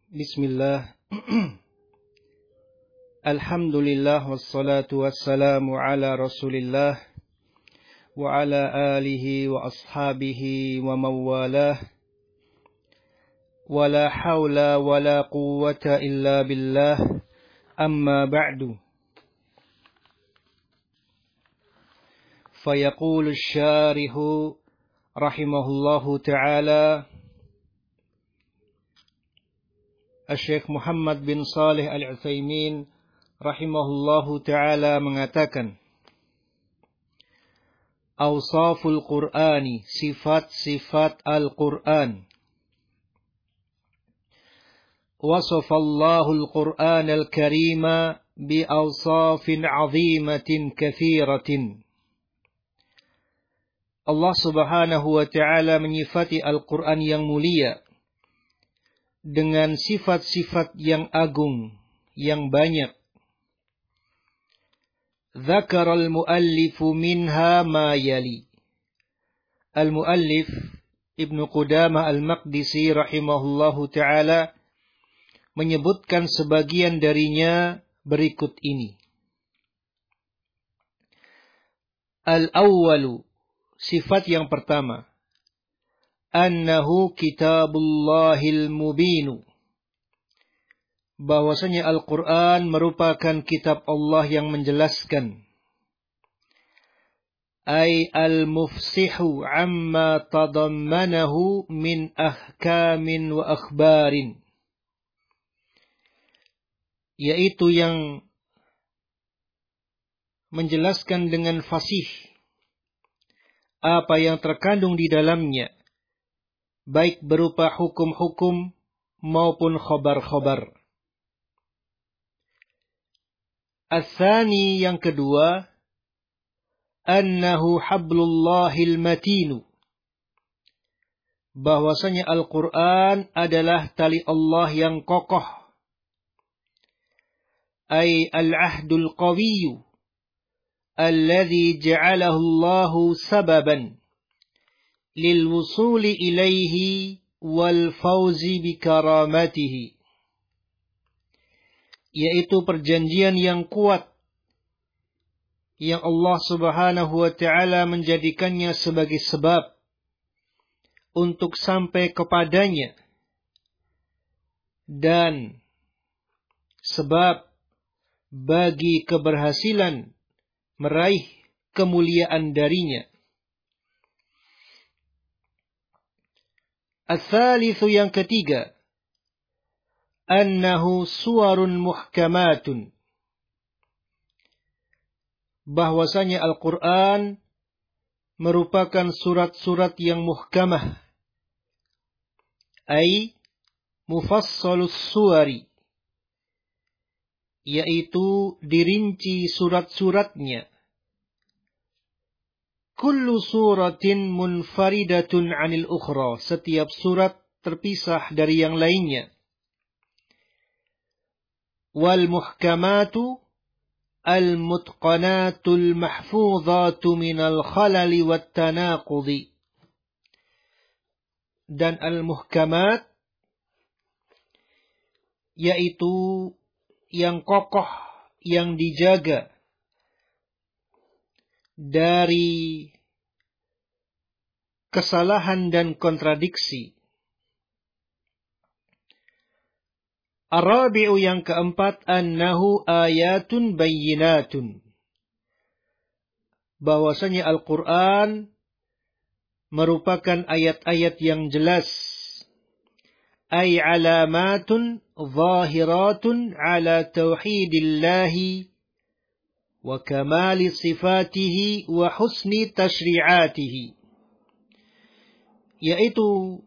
Bismillah. Alhamdulillah wassalatu wassalamu ala Rasulillah wa ala alihi wa ashabihi wa mawalah. Wa la hawla wa la quwwata illa billah. Amma ba'du. Fayaqulu asy-syarihu rahimahullahu ta'ala Syekh Muhammad bin Shalih Al-Utsaimin rahimahullahu ta'ala mengatakan, Awsaful Qur'ani, sifat-sifat Al-Qur'an. Wasafallahu Al-Qur'an Al-Karima bi'awsafin 'azimatin katsiratin. Allah Subhanahu wa ta'ala menyifati Al-Qur'an yang mulia dengan sifat-sifat yang agung, yang banyak. Dzakara al-muallifu minha ma yali. Al-muallif Ibnu Qudamah Al-Maqdisi rahimahullahu ta'ala menyebutkan sebagian darinya berikut ini. Al-awwalu, sifat yang pertama. Annahu kitabullahil mubinu. Bahwasanya Al-Quran merupakan kitab Allah yang menjelaskan. Ay al-mufsihu amma tadammanahu min ahkamin wa akhbarin. Yaitu yang menjelaskan dengan fasih apa yang terkandung di dalamnya, baik berupa hukum-hukum maupun khobar-khobar. Ats-tsani, yang kedua, annahu hablullahil matinu. Bahwasanya Al-Quran adalah tali Allah yang kokoh. Ay al-ahdul qawiyyu alladhi ja'alahu Allahu sababan lil wusuli ilaihi wal fauzi bi karamatihi. Yaitu perjanjian yang kuat yang Allah Subhanahu wa ta'ala menjadikannya sebagai sebab untuk sampai kepadanya dan sebab bagi keberhasilan meraih kemuliaan darinya. Ats-tsalitsu, yang ketiga, annahu suwarun muhkamatun. Bahwasanya Al-Quran merupakan surat-surat yang muhkamah. Ay mufassalus suwari. Yaitu dirinci surat-suratnya. Kullu suratin munfaridatun 'anil ukhra. Setiap surat terpisah dari yang lainnya. Wal muhkamatu al-mutqanatul mahfuzatu minal khalali wat tanaqudi. Dan al-muhkamat yaitu yang kokoh, yang dijaga dari kesalahan dan kontradiksi. Ar-rabi'u, yang keempat, annahu ayatun bayyinatun. Bahwasanya Al-Quran merupakan ayat-ayat yang jelas. Ay alamatun zahiratun ala tauhidillahi wa kamali sifatihi wa husni tashri'atihi. Yaitu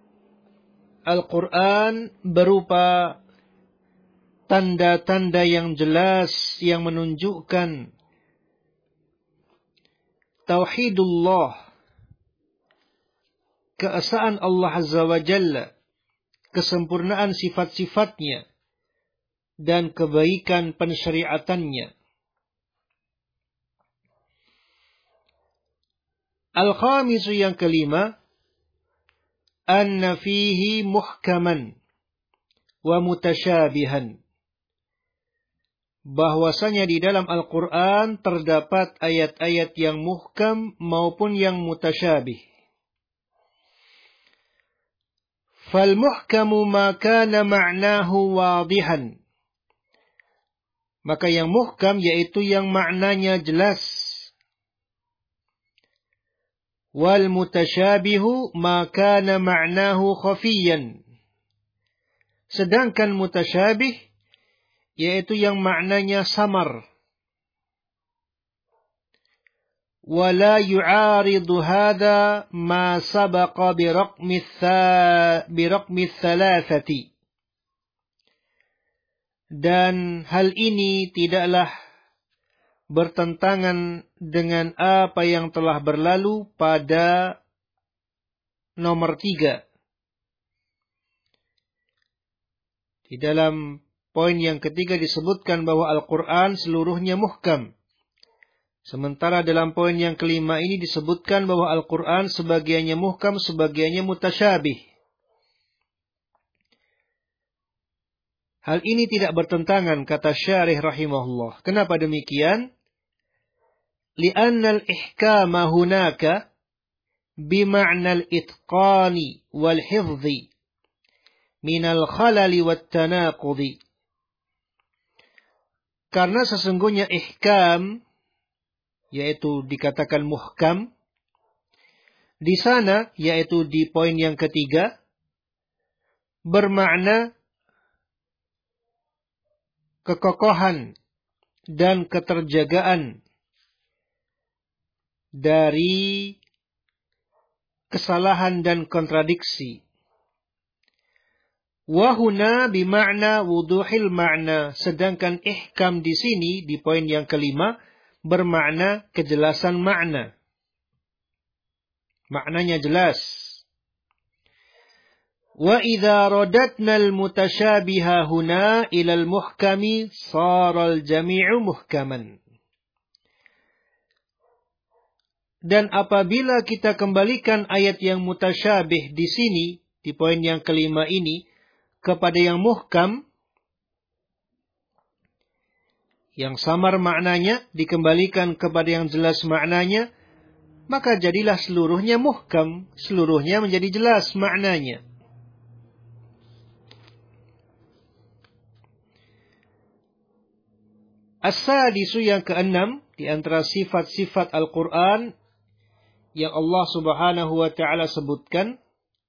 Al-Quran berupa tanda-tanda yang jelas yang menunjukkan tauhidullah, keesaan Allah Azza wa Jalla, kesempurnaan sifat-sifatnya, dan kebaikan pensyariatannya. Al-khamisu, yang kelima, anna fihi muhkaman. wa mutasyabihan. Bahwasanya di dalam Al-Quran terdapat ayat-ayat yang muhkam maupun yang mutasyabih. Fal muhkamu ma kana ma'nahu wadihan. Maka yang muhkam yaitu yang maknanya jelas. Wal mutasyabihu ma kana ma'nahu khafiyan. Sedangkan mutasyabih yaitu yang maknanya samar. Wala yu'aridu hadha ma sabaqa biraqmi thalathati. Dan hal ini tidaklah bertentangan dengan apa yang telah berlalu pada nomor 3. Di dalam poin yang ketiga disebutkan bahwa Al-Quran seluruhnya muhkam. Sementara dalam poin yang kelima ini disebutkan bahwa Al-Quran sebagiannya muhkam, sebagiannya mutasyabih. Hal ini tidak bertentangan, kata Syarih rahimahullah. Kenapa demikian? Li'anna al-ihkama hunaka bima'na al-itqani wal-hifzi minal khalali wat-tanaqudi. Karena sesungguhnya ihkam, yaitu dikatakan muhkam, di sana, yaitu di poin yang ketiga, bermakna kekokohan dan keterjagaan dari kesalahan dan kontradiksi. Wahuna bima'na wuduhil ma'na. Sedangkan ihkam di sini, di poin yang kelima, bermakna kejelasan makna. Maknanya jelas. Wa idza radatna al-mutasyabiha huna ila al-muhkami sara al-jami'u muhkaman. Dan apabila kita kembalikan ayat yang mutasyabih di sini, di poin yang kelima ini, kepada yang muhkam, yang samar maknanya dikembalikan kepada yang jelas maknanya, maka jadilah seluruhnya muhkam, seluruhnya menjadi jelas maknanya. As-sadisu yang keenam, di antara sifat-sifat Al-Quran yang Allah subhanahu wa ta'ala sebutkan,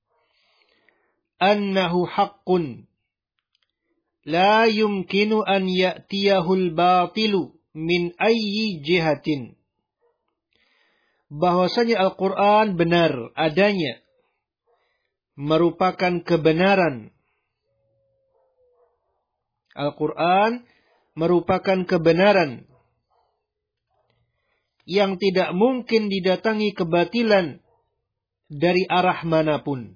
annahu haqqun la yumkinu an ya'tiyahul batilu min ayyi jihatin. Bahwasanya Al-Quran benar adanya, merupakan kebenaran. Al-Quran merupakan kebenaran yang tidak mungkin didatangi kebatilan dari arah manapun.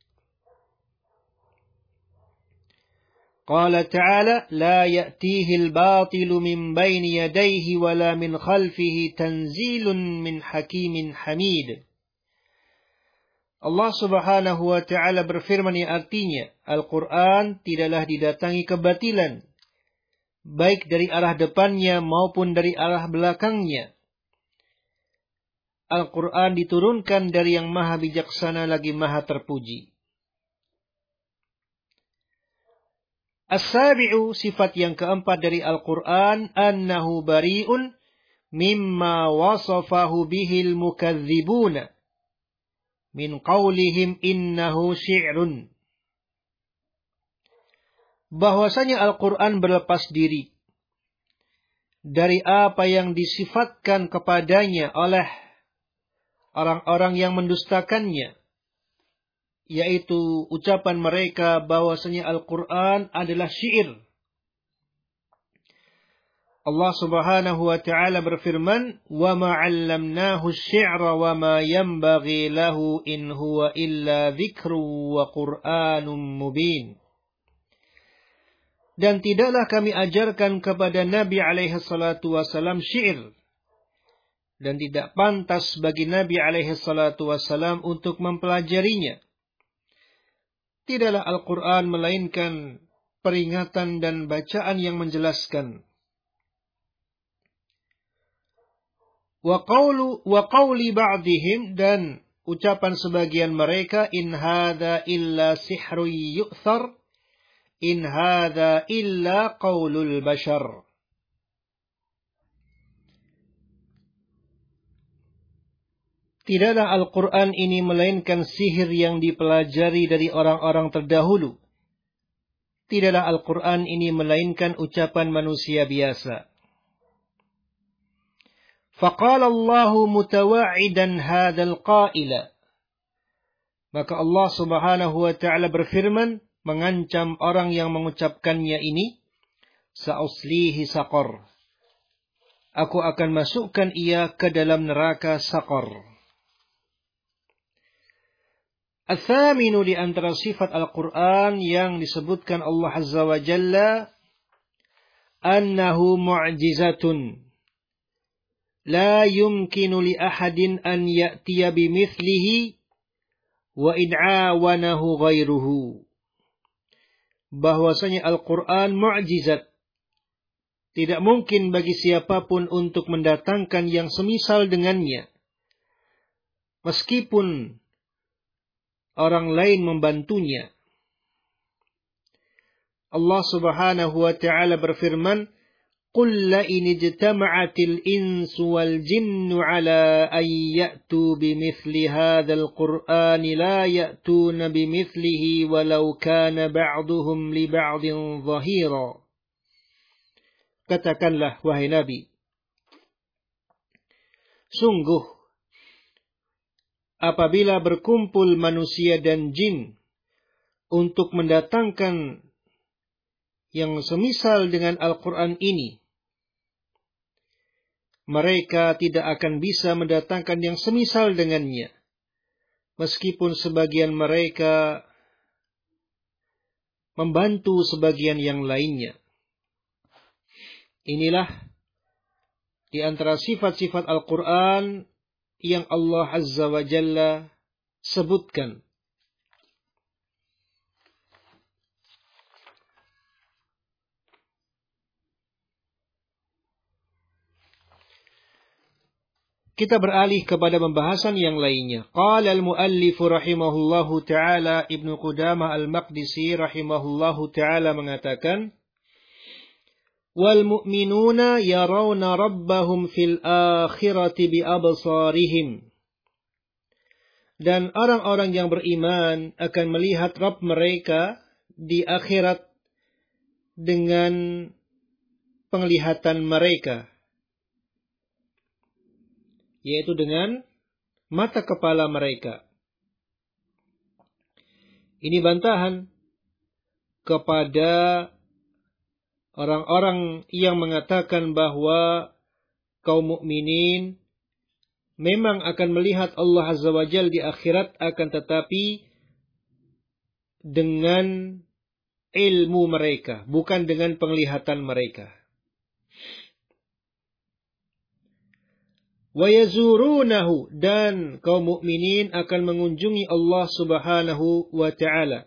Qala ta'ala, la ya'tihil batilu min bayni yadayhi wala min khalfihi tanzilun min hakimin hamid. Allah subhanahu wa ta'ala berfirman yang artinya, Al-Quran tidaklah didatangi kebatilan, baik dari arah depannya maupun dari arah belakangnya. Al-Quran diturunkan dari yang maha bijaksana lagi maha terpuji. As-sabi'u, sifat yang keempat dari Al-Quran, annahu bari'un mimma wasafahu bihil mukadzibuna min qawlihim innahu syi'run. Bahwasanya Al-Quran berlepas diri dari apa yang disifatkan kepadanya oleh orang-orang yang mendustakannya, yaitu ucapan mereka bahwasanya Al-Quran adalah syair. Allah subhanahu wa ta'ala berfirman, وَمَا عَلَّمْنَاهُ الشِّعْرَ وَمَا يَنْبَغِي لَهُ إِنْ هُوَ إِلَّا ذِكْرٌ وَقُرْآنٌ مُبِينٌ. Dan tidaklah kami ajarkan kepada Nabi alaihi salatu wasalam syair, dan tidak pantas bagi Nabi alaihi salatu wasalam untuk mempelajarinya. Tidaklah Al-Quran melainkan peringatan dan bacaan yang menjelaskan. Wa qawli ba'dihim, dan ucapan sebagian mereka, in hadza illa sihrun yu'thar, in hadza illa qawlul bashar. Tidaklah Al-Quran ini melainkan sihir yang dipelajari dari orang-orang terdahulu. Tidaklah Al-Quran ini melainkan ucapan manusia biasa. Faqala Allahu mutawa'idan hadzal qaila. Maka Allah Subhanahu wa ta'ala berfirman, mengancam orang yang mengucapkannya ini, sa'uslihi saqar. Aku akan masukkan ia ke dalam neraka saqar. Al-thaminu, di antara sifat Al-Quran yang disebutkan Allah Azza wa Jalla, annahu mu'jizatun. La yumkinu li ahadin an ya'tiya bimithlihi wa id'awanahu ghairuhu. Bahwasanya Al-Quran mu'jizat. Tidak mungkin bagi siapapun untuk mendatangkan yang semisal dengannya. Meskipun orang lain membantunya. Allah Subhanahu wa ta'ala berfirman, قُلْ لَئِنِ اجْتَمَعَتِ الْإِنسُ وَالْجِنُّ عَلَىٰ أَن يَأْتُوا بِمِثْلِ هَٰذَا الْقُرْآنِ لَا يَأْتُونَ بِمِثْلِهِ وَلَوْ كَانَ بَعْضُهُمْ لِبَعْضٍ ظَهِيرًا. Katakanlah, wahai Nabi, sungguh, apabila berkumpul manusia dan jin untuk mendatangkan yang semisal dengan Al-Quran ini, mereka tidak akan bisa mendatangkan yang semisal dengannya, meskipun sebagian mereka membantu sebagian yang lainnya. Inilah di antara sifat-sifat Al-Quran yang Allah Azza wa Jalla sebutkan. Kita beralih kepada pembahasan yang lainnya. Qala al-muallif rahimahullahu ta'ala, Ibnu Qudamah al-Maqdisi rahimahullahu ta'ala mengatakan, wal mu'minuna yarawna rabbahum fil akhirati bi absarihim. Dan orang-orang yang beriman akan melihat Rabb mereka di akhirat dengan penglihatan mereka, yaitu dengan mata kepala mereka. Ini bantahan kepada orang-orang yang mengatakan bahwa kaum mukminin memang akan melihat Allah Azza wa Jalla di akhirat, akan tetapi dengan ilmu mereka, bukan dengan penglihatan mereka. Wa yazurunahu, dan kaum mukminin akan mengunjungi Allah Subhanahu wa ta'ala.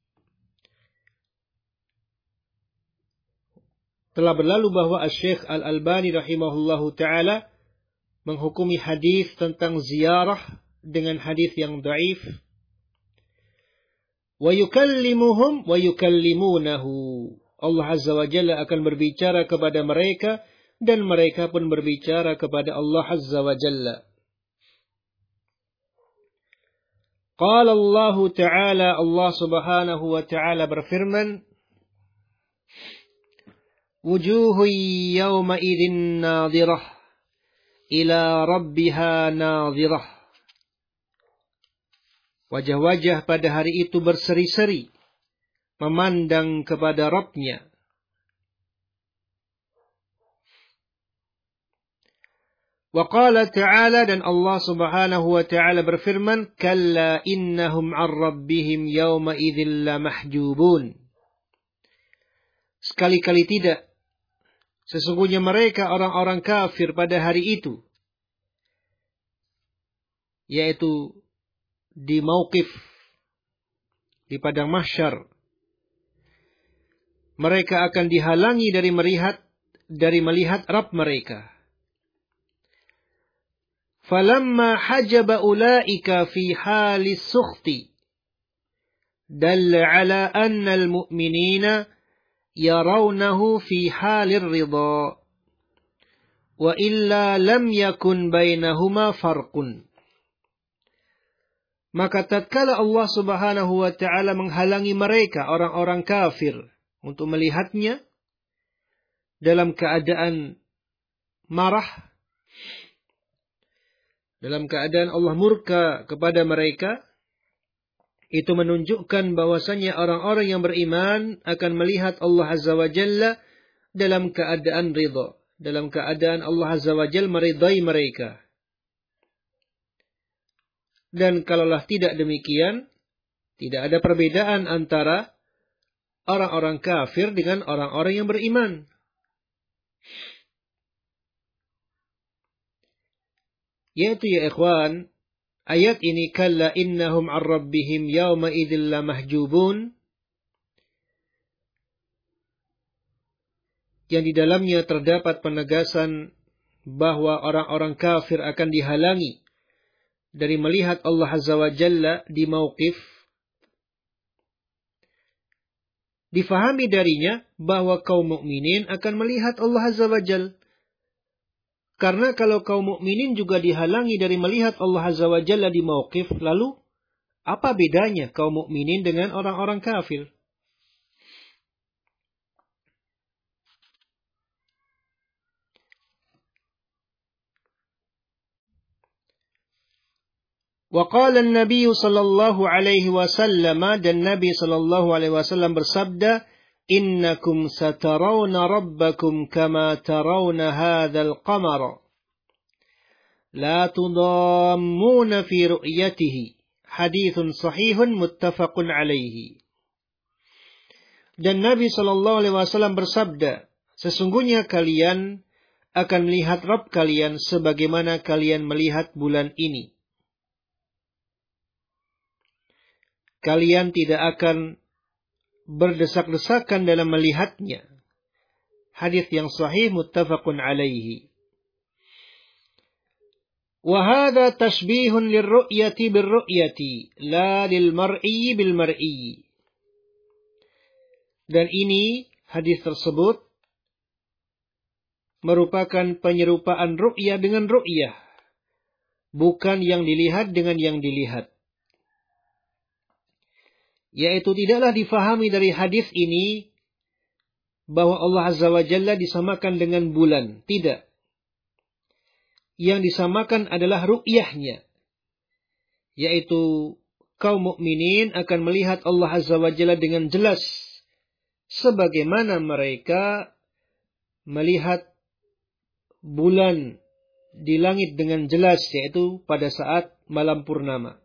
Telah berlalu bahwa Asy-Syaikh Al-Albani rahimahullahu ta'ala menghukumi hadis tentang ziarah dengan hadis yang dhaif. Wa yukallimuhum wa yukallimunahu. Allah Azza wa Jalla akan berbicara kepada mereka, dan mereka pun berbicara kepada Allah Azza wa Jalla. Qala Allah Ta'ala, Allah Subhanahu wa Ta'ala berfirman, wujuhun yawma idzin nadhirah ila rabbiha nadhirah. Wajah-wajah pada hari itu berseri-seri, memandang kepada Rabbnya. Wa qala ta'ala, dan Allah Subhanahu wa ta'ala berfirman, kalla innahum 'an rabbihim yawma idzin lamahjubun. Sekali-kali tidak, sesungguhnya mereka orang-orang kafir pada hari itu, yaitu di mauqif, di padang mahsyar, mereka akan dihalangi dari melihat Rabb mereka. Falamma hajaba ulaika fi halis sukhti dalla ala anna al-mu'minina yarawnahu fi halir ridha wa illa lam yakun bainahuma farqun. Maka tatkala Allah Subhanahu wa taala menghalangi mereka orang-orang kafir untuk melihatnya dalam keadaan marah, dalam keadaan Allah murka kepada mereka, itu menunjukkan bahwasanya orang-orang yang beriman akan melihat Allah Azza wa Jalla dalam keadaan ridha, dalam keadaan Allah Azza wa Jalla meridai mereka. Dan kalaulah tidak demikian, tidak ada perbedaan antara orang-orang kafir dengan orang-orang yang beriman. Yaitu ya ikhwan, ayat ini kalla innahum an rabbihim yawma idzil lamahjubun, yang di dalamnya terdapat penegasan bahwa orang-orang kafir akan dihalangi dari melihat Allah Azza wa Jalla di mauqif. Difahami darinya bahwa kaum mukminin akan melihat Allah Azza wa Jalla. Karena kalau kaum mukminin juga dihalangi dari melihat Allah Azza wa Jalla di mauqif, lalu apa bedanya kaum mukminin dengan orang-orang kafir? Wa qala an-nabiy sallallahu alaihi wasallam, dan Nabi sallallahu alaihi wasallam bersabda, innakum satarawna rabbakum kama tarawna hadzal qamara la tudammuna fi ru'yatihi. Haditsun sahihun muttafaqun alaihi. Dan Nabi sallallahu alaihi wasallam bersabda, sesungguhnya kalian akan melihat Rabb kalian sebagaimana kalian melihat bulan ini. Kalian tidak akan berdesak-desakan dalam melihatnya. Hadis yang sahih muttafaqun alaihi. Wa hadha tashbihun lirru'yati birru'yati la lilmar'i bilmar'i. Dan ini hadis tersebut merupakan penyerupaan ru'yah dengan ru'yah, bukan yang dilihat dengan yang dilihat. Yaitu tidaklah difahami dari hadis ini bahwa Allah Azza wa Jalla disamakan dengan bulan. Tidak. Yang disamakan adalah ru'yahnya. Yaitu kaum mukminin akan melihat Allah Azza wa Jalla dengan jelas. Sebagaimana mereka melihat bulan di langit dengan jelas, yaitu pada saat malam purnama.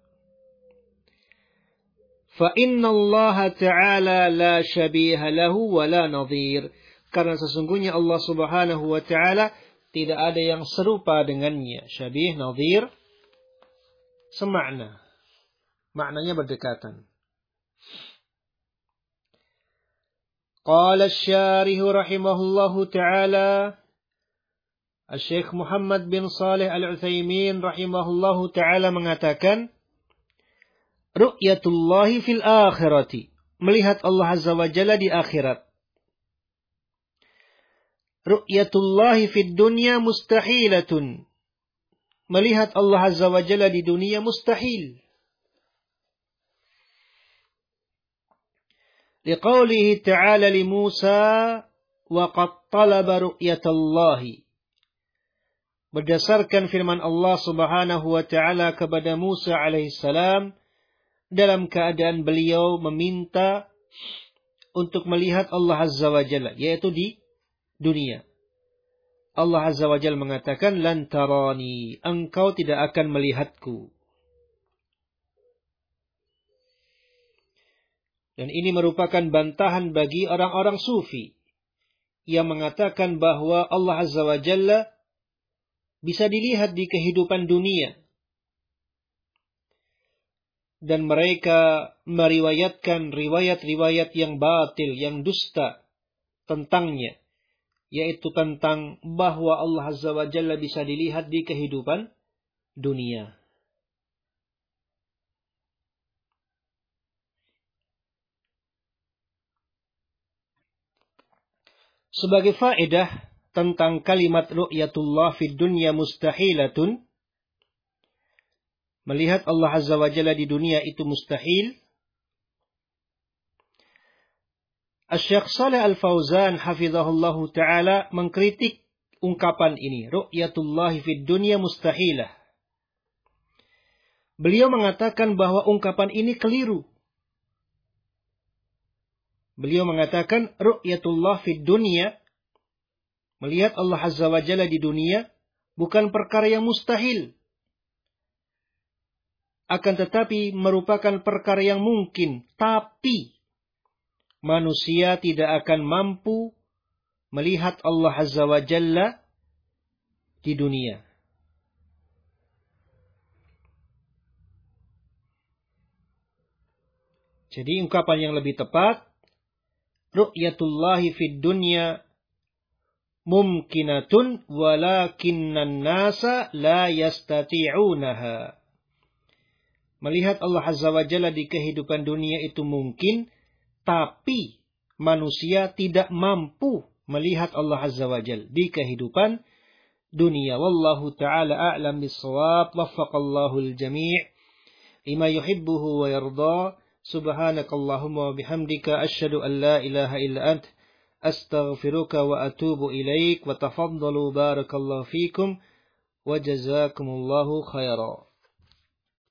فَإِنَّ اللَّهَ تَعَالَى لَا شَبِيهَ لَهُ وَلَا نَظِيرٌ. Karena sesungguhnya Allah Subhanahu wa Ta'ala tidak ada yang serupa dengannya. Syabih, nadhir, semakna. Maknanya berdekatan. Qala asy-syarih rahimahullahu ta'ala, Syekh Muhammad bin Shalih Al-Utsaimin rahimahullahu ta'ala mengatakan, ru'yatullahi fil akhirati, melihat Allah Azza wa Jalla di akhirat. Ru'yatullahi fid dunya mustahilatun, melihat Allah Azza wa Jalla di dunia mustahil. Liqaulihi ta'ala li Musa wa qad talaba ru'yatallahi, berdasarkan firman Allah Subhanahu wa ta'ala kepada Musa alaihissalam, dalam keadaan beliau meminta untuk melihat Allah Azza wa Jalla, yaitu di dunia. Allah Azza wa Jalla mengatakan, lan tarani, engkau tidak akan melihatku. Dan ini merupakan bantahan bagi orang-orang sufi yang mengatakan bahwa Allah Azza wa Jalla bisa dilihat di kehidupan dunia. Dan mereka meriwayatkan riwayat-riwayat yang batil, yang dusta tentangnya, yaitu tentang bahwa Allah Azza wa Jalla bisa dilihat di kehidupan dunia. Sebagai faedah tentang kalimat ru'yatullah fid dunya mustahilatun, melihat Allah Azza wa Jalla di dunia itu mustahil. Asy-Syaikh Shalih Al-Fauzan hafizahullahu taala mengkritik ungkapan ini, ru'yatullah fid dunya mustahilah. Beliau mengatakan bahwa ungkapan ini keliru. Beliau mengatakan ru'yatullah fid dunya, melihat Allah Azza wa Jalla di dunia, bukan perkara yang mustahil. Akan tetapi merupakan perkara yang mungkin. Tapi manusia tidak akan mampu melihat Allah Azza wa Jalla di dunia. Jadi ungkapan yang lebih tepat, ru'yatullahi fid dunya mumkinatun walakinnan nasa la yastati'unaha. Melihat Allah Azza wa Jalla di kehidupan dunia itu mungkin, tapi manusia tidak mampu melihat Allah Azza wa Jalla di kehidupan dunia. Wallahu ta'ala a'lam bis-shawab. Waffaqallahu al-jami' lima yuhibbuhu wa yarda. Subhanakallahumma wa bihamdika asyhadu an la ilaha illa ant astaghfiruka wa atubu ilaik wa tafaddalu barakallahu fikum wa jazakumullahu khairan.